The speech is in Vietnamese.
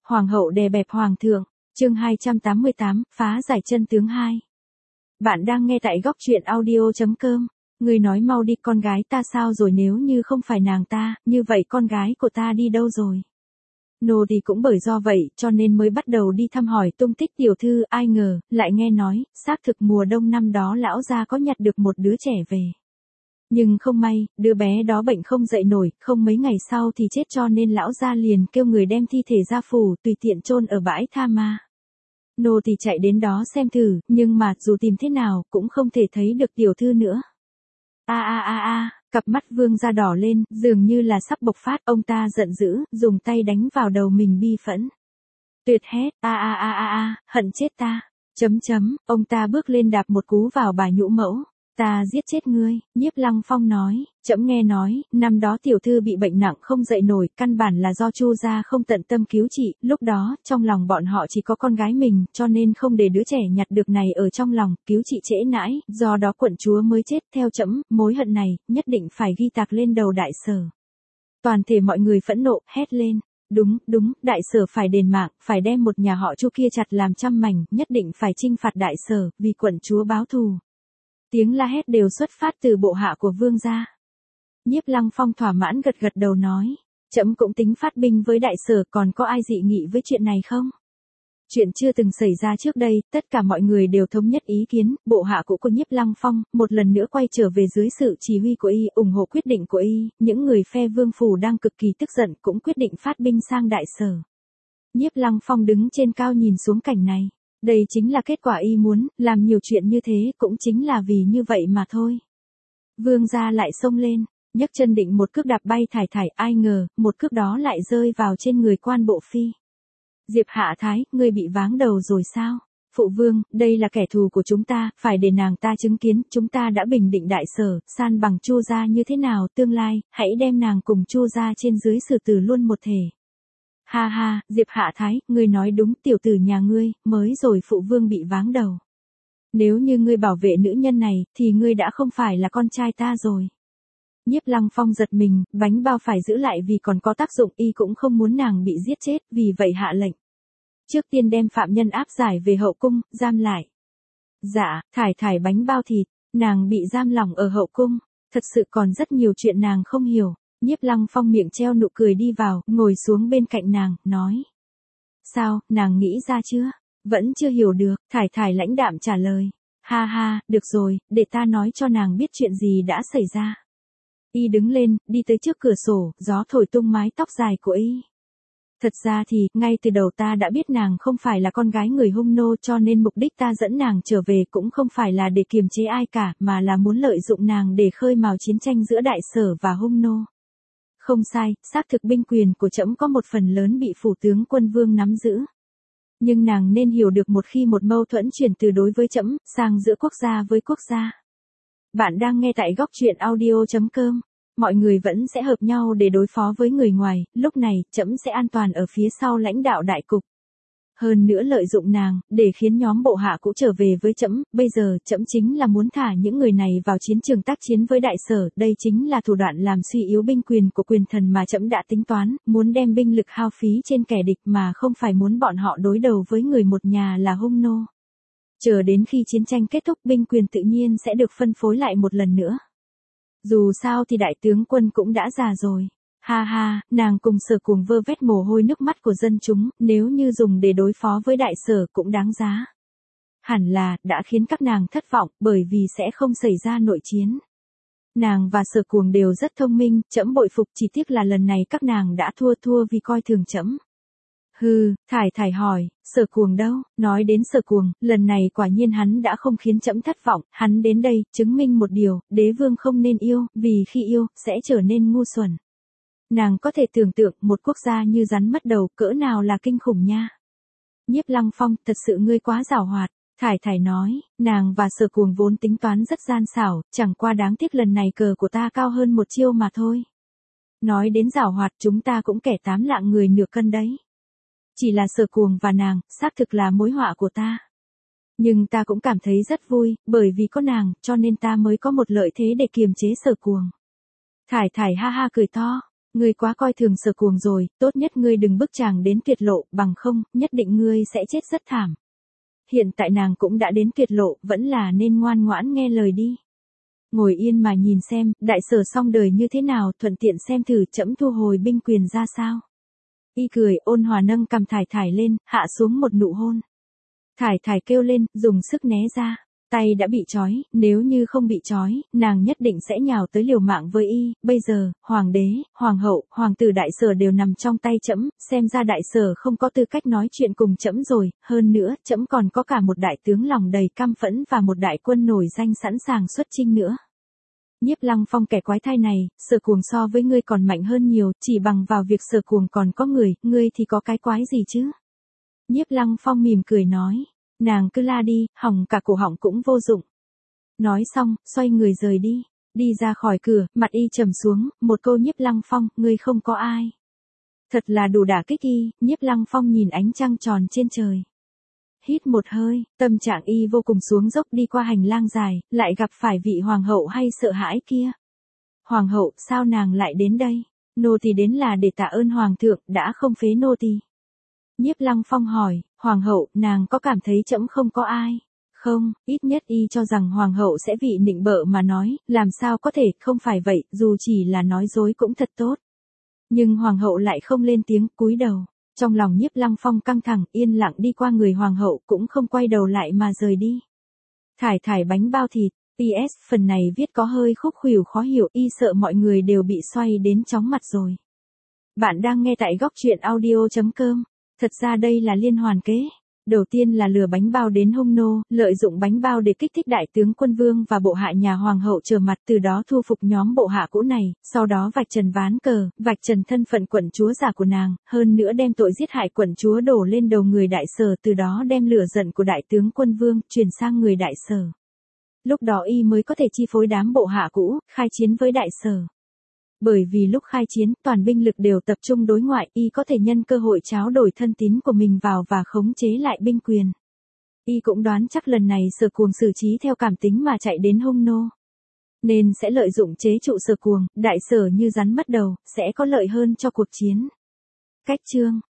Hoàng hậu đè bẹp hoàng thượng, chương 288, phá giải chân tướng 2. Bạn đang nghe tại góc truyện audio.com. Người nói mau đi, con gái ta sao rồi, nếu như không phải nàng ta, như vậy con gái của ta đi đâu rồi? Nô thì cũng bởi do vậy cho nên mới bắt đầu đi thăm hỏi tung tích tiểu thư, ai ngờ, lại nghe nói, xác thực mùa đông năm đó lão gia có nhặt được một đứa trẻ về. Nhưng không may, đứa bé đó bệnh không dậy nổi, không mấy ngày sau thì chết, cho nên lão gia liền kêu người đem thi thể ra phủ tùy tiện chôn ở bãi tha ma. Nô thì chạy đến đó xem thử, nhưng mà dù tìm thế nào cũng không thể thấy được tiểu thư nữa. Cặp mắt Vương gia đỏ lên, dường như là sắp bộc phát, ông ta giận dữ, dùng tay đánh vào đầu mình bi phẫn. Tuyệt hét, hận chết ta. Ông ta bước lên đạp một cú vào bà nhũ mẫu. Ta giết chết ngươi, Nhiếp Lăng Phong nói, trẫm nghe nói, năm đó tiểu thư bị bệnh nặng không dậy nổi, căn bản là do Chu gia không tận tâm cứu trị, lúc đó, trong lòng bọn họ chỉ có con gái mình, cho nên không để đứa trẻ nhặt được này ở trong lòng, cứu trị trễ nãi, do đó quận chúa mới chết, theo trẫm, mối hận này, nhất định phải ghi tạc lên đầu đại sở. Toàn thể mọi người phẫn nộ, hét lên. Đúng, đại sở phải đền mạng, phải đem một nhà họ Chu kia chặt làm trăm mảnh, nhất định phải trinh phạt đại sở, vì quận chúa báo thù. Tiếng la hét đều xuất phát từ bộ hạ của Vương gia. Nhiếp Lăng Phong thỏa mãn gật gật đầu nói, trẫm cũng tính phát binh với đại sở, còn có ai dị nghị với chuyện này không? Chuyện chưa từng xảy ra trước đây, tất cả mọi người đều thống nhất ý kiến, bộ hạ cũ của Nhiếp Lăng Phong, một lần nữa quay trở về dưới sự chỉ huy của y, ủng hộ quyết định của y, những người phe Vương phủ đang cực kỳ tức giận cũng quyết định phát binh sang đại sở. Nhiếp Lăng Phong đứng trên cao nhìn xuống cảnh này. Đây chính là kết quả y muốn, làm nhiều chuyện như thế cũng chính là vì như vậy mà thôi. Vương gia lại xông lên, nhấc chân định một cước đạp bay Thải Thải, ai ngờ, một cước đó lại rơi vào trên người quan bộ phi. Diệp Hạ Thái, ngươi bị váng đầu rồi sao? Phụ vương, đây là kẻ thù của chúng ta, phải để nàng ta chứng kiến, chúng ta đã bình định đại sở, san bằng Chu gia như thế nào, tương lai, hãy đem nàng cùng Chu gia trên dưới xử tử luôn một thể. Ha, Diệp Hạ Thái, ngươi nói đúng, tiểu tử nhà ngươi, mới rồi phụ vương bị váng đầu. Nếu như ngươi bảo vệ nữ nhân này, thì ngươi đã không phải là con trai ta rồi. Nhiếp Lăng Phong giật mình, bánh bao phải giữ lại vì còn có tác dụng, y cũng không muốn nàng bị giết chết, vì vậy hạ lệnh. Trước tiên đem phạm nhân áp giải về hậu cung, giam lại. Dạ, Thải bánh bao thịt, nàng bị giam lỏng ở hậu cung, thật sự còn rất nhiều chuyện nàng không hiểu. Nhiếp Lăng Phong miệng treo nụ cười đi vào, ngồi xuống bên cạnh nàng, nói. Sao, nàng nghĩ ra chưa? Vẫn chưa hiểu được, Thải lãnh đạm trả lời. Ha, được rồi, để ta nói cho nàng biết chuyện gì đã xảy ra. Y đứng lên, đi tới trước cửa sổ, gió thổi tung mái tóc dài của y. Thật ra thì, ngay từ đầu ta đã biết nàng không phải là con gái người Hung nô, cho nên mục đích ta dẫn nàng trở về cũng không phải là để kiềm chế ai cả, mà là muốn lợi dụng nàng để khơi mào chiến tranh giữa đại sở và Hung nô. Không sai, xác thực binh quyền của trẫm có một phần lớn bị phủ tướng Quân Vương nắm giữ. Nhưng nàng nên hiểu được, một khi một mâu thuẫn chuyển từ đối với trẫm sang giữa quốc gia với quốc gia. Bạn đang nghe tại góc truyện audio.com. Mọi người vẫn sẽ hợp nhau để đối phó với người ngoài, lúc này trẫm sẽ an toàn ở phía sau lãnh đạo đại cục. Hơn nữa lợi dụng nàng, để khiến nhóm bộ hạ cũ trở về với trẫm, bây giờ trẫm chính là muốn thả những người này vào chiến trường tác chiến với đại sở, đây chính là thủ đoạn làm suy yếu binh quyền của quyền thần mà trẫm đã tính toán, muốn đem binh lực hao phí trên kẻ địch mà không phải muốn bọn họ đối đầu với người một nhà là Hung nô. Chờ đến khi chiến tranh kết thúc, binh quyền tự nhiên sẽ được phân phối lại một lần nữa. Dù sao thì đại tướng quân cũng đã già rồi. Ha, nàng cùng Sở Cuồng vơ vét mồ hôi nước mắt của dân chúng, nếu như dùng để đối phó với đại sở cũng đáng giá. Hẳn là, đã khiến các nàng thất vọng, bởi vì sẽ không xảy ra nội chiến. Nàng và Sở Cuồng đều rất thông minh, trẫm bội phục, chỉ tiếc là lần này các nàng đã thua vì coi thường trẫm. Hừ, Thải hỏi, Sở Cuồng đâu? Nói đến Sở Cuồng, lần này quả nhiên hắn đã không khiến trẫm thất vọng, hắn đến đây, chứng minh một điều, đế vương không nên yêu, vì khi yêu, sẽ trở nên ngu xuẩn. Nàng có thể tưởng tượng một quốc gia như rắn mất đầu, cỡ nào là kinh khủng nha. Nhiếp Lăng Phong, thật sự ngươi quá giàu hoạt. Thải nói, nàng và Sở Cuồng vốn tính toán rất gian xảo, chẳng qua đáng tiếc lần này cờ của ta cao hơn một chiêu mà thôi. Nói đến giảo hoạt, chúng ta cũng kẻ 8 lạng người nửa cân đấy. Chỉ là Sở Cuồng và nàng, xác thực là mối họa của ta. Nhưng ta cũng cảm thấy rất vui, bởi vì có nàng, cho nên ta mới có một lợi thế để kiềm chế Sở Cuồng. Thải ha cười to. Ngươi quá coi thường Sở Cuồng rồi, tốt nhất ngươi đừng bức chàng đến tuyệt lộ, bằng không, nhất định ngươi sẽ chết rất thảm. Hiện tại nàng cũng đã đến tuyệt lộ, vẫn là nên ngoan ngoãn nghe lời đi. Ngồi yên mà nhìn xem, đại sở xong đời như thế nào, thuận tiện xem thử trẫm thu hồi binh quyền ra sao. Y cười, ôn hòa nâng cầm Thải Thải lên, hạ xuống một nụ hôn. Thải Thải kêu lên, dùng sức né ra. Tay đã bị trói, nếu như không bị trói, nàng nhất định sẽ nhào tới liều mạng với y. Bây giờ, hoàng đế, hoàng hậu, hoàng tử đại sở đều nằm trong tay trẫm, xem ra đại sở không có tư cách nói chuyện cùng trẫm rồi, hơn nữa, trẫm còn có cả một đại tướng lòng đầy căm phẫn và một đại quân nổi danh sẵn sàng xuất chinh nữa. Nhiếp Lăng Phong kẻ quái thai này, Sở Cuồng so với ngươi còn mạnh hơn nhiều, chỉ bằng vào việc Sở Cuồng còn có người, ngươi thì có cái quái gì chứ? Nhiếp Lăng Phong mỉm cười nói, nàng cứ la đi, hỏng cả cổ họng cũng vô dụng. Nói xong, xoay người rời đi, đi ra khỏi cửa, mặt y trầm xuống, một câu Nhiếp Lăng Phong, ngươi không có ai. Thật là đủ đả kích y, Nhiếp Lăng Phong nhìn ánh trăng tròn trên trời. Hít một hơi, tâm trạng y vô cùng xuống dốc đi qua hành lang dài, lại gặp phải vị hoàng hậu hay sợ hãi kia. Hoàng hậu, sao nàng lại đến đây? Nô tỳ đến là để tạ ơn hoàng thượng, đã không phế nô tỳ. Nhiếp Lăng Phong hỏi, hoàng hậu, nàng có cảm thấy trẫm không có ai? Không, ít nhất y cho rằng hoàng hậu sẽ vị nịnh bợ mà nói, làm sao có thể, không phải vậy, dù chỉ là nói dối cũng thật tốt. Nhưng hoàng hậu lại không lên tiếng, cúi đầu. Trong lòng Nhiếp Lăng Phong căng thẳng, yên lặng đi qua người hoàng hậu, cũng không quay đầu lại mà rời đi. Thải Thải bánh bao thịt, PS, phần này viết có hơi khúc khuỷu khó hiểu, y sợ mọi người đều bị xoay đến chóng mặt rồi. Bạn đang nghe tại góc truyện audio.com. Thật ra đây là liên hoàn kế. Đầu tiên là lừa bánh bao đến hung nô, lợi dụng bánh bao để kích thích đại tướng quân vương và bộ hạ nhà hoàng hậu trở mặt, từ đó thu phục nhóm bộ hạ cũ này, sau đó vạch trần ván cờ, vạch trần thân phận quận chúa giả của nàng, hơn nữa đem tội giết hại quận chúa đổ lên đầu người đại sở, từ đó đem lửa giận của đại tướng quân vương truyền sang người đại sở. Lúc đó y mới có thể chi phối đám bộ hạ cũ, khai chiến với đại sở. Bởi vì lúc khai chiến, toàn binh lực đều tập trung đối ngoại, y có thể nhân cơ hội tráo đổi thân tín của mình vào và khống chế lại binh quyền. Y cũng đoán chắc lần này Sở Cuồng xử trí theo cảm tính mà chạy đến hung nô. Nên sẽ lợi dụng chế trụ Sở Cuồng, đại sở như rắn mất đầu, sẽ có lợi hơn cho cuộc chiến. Cách chương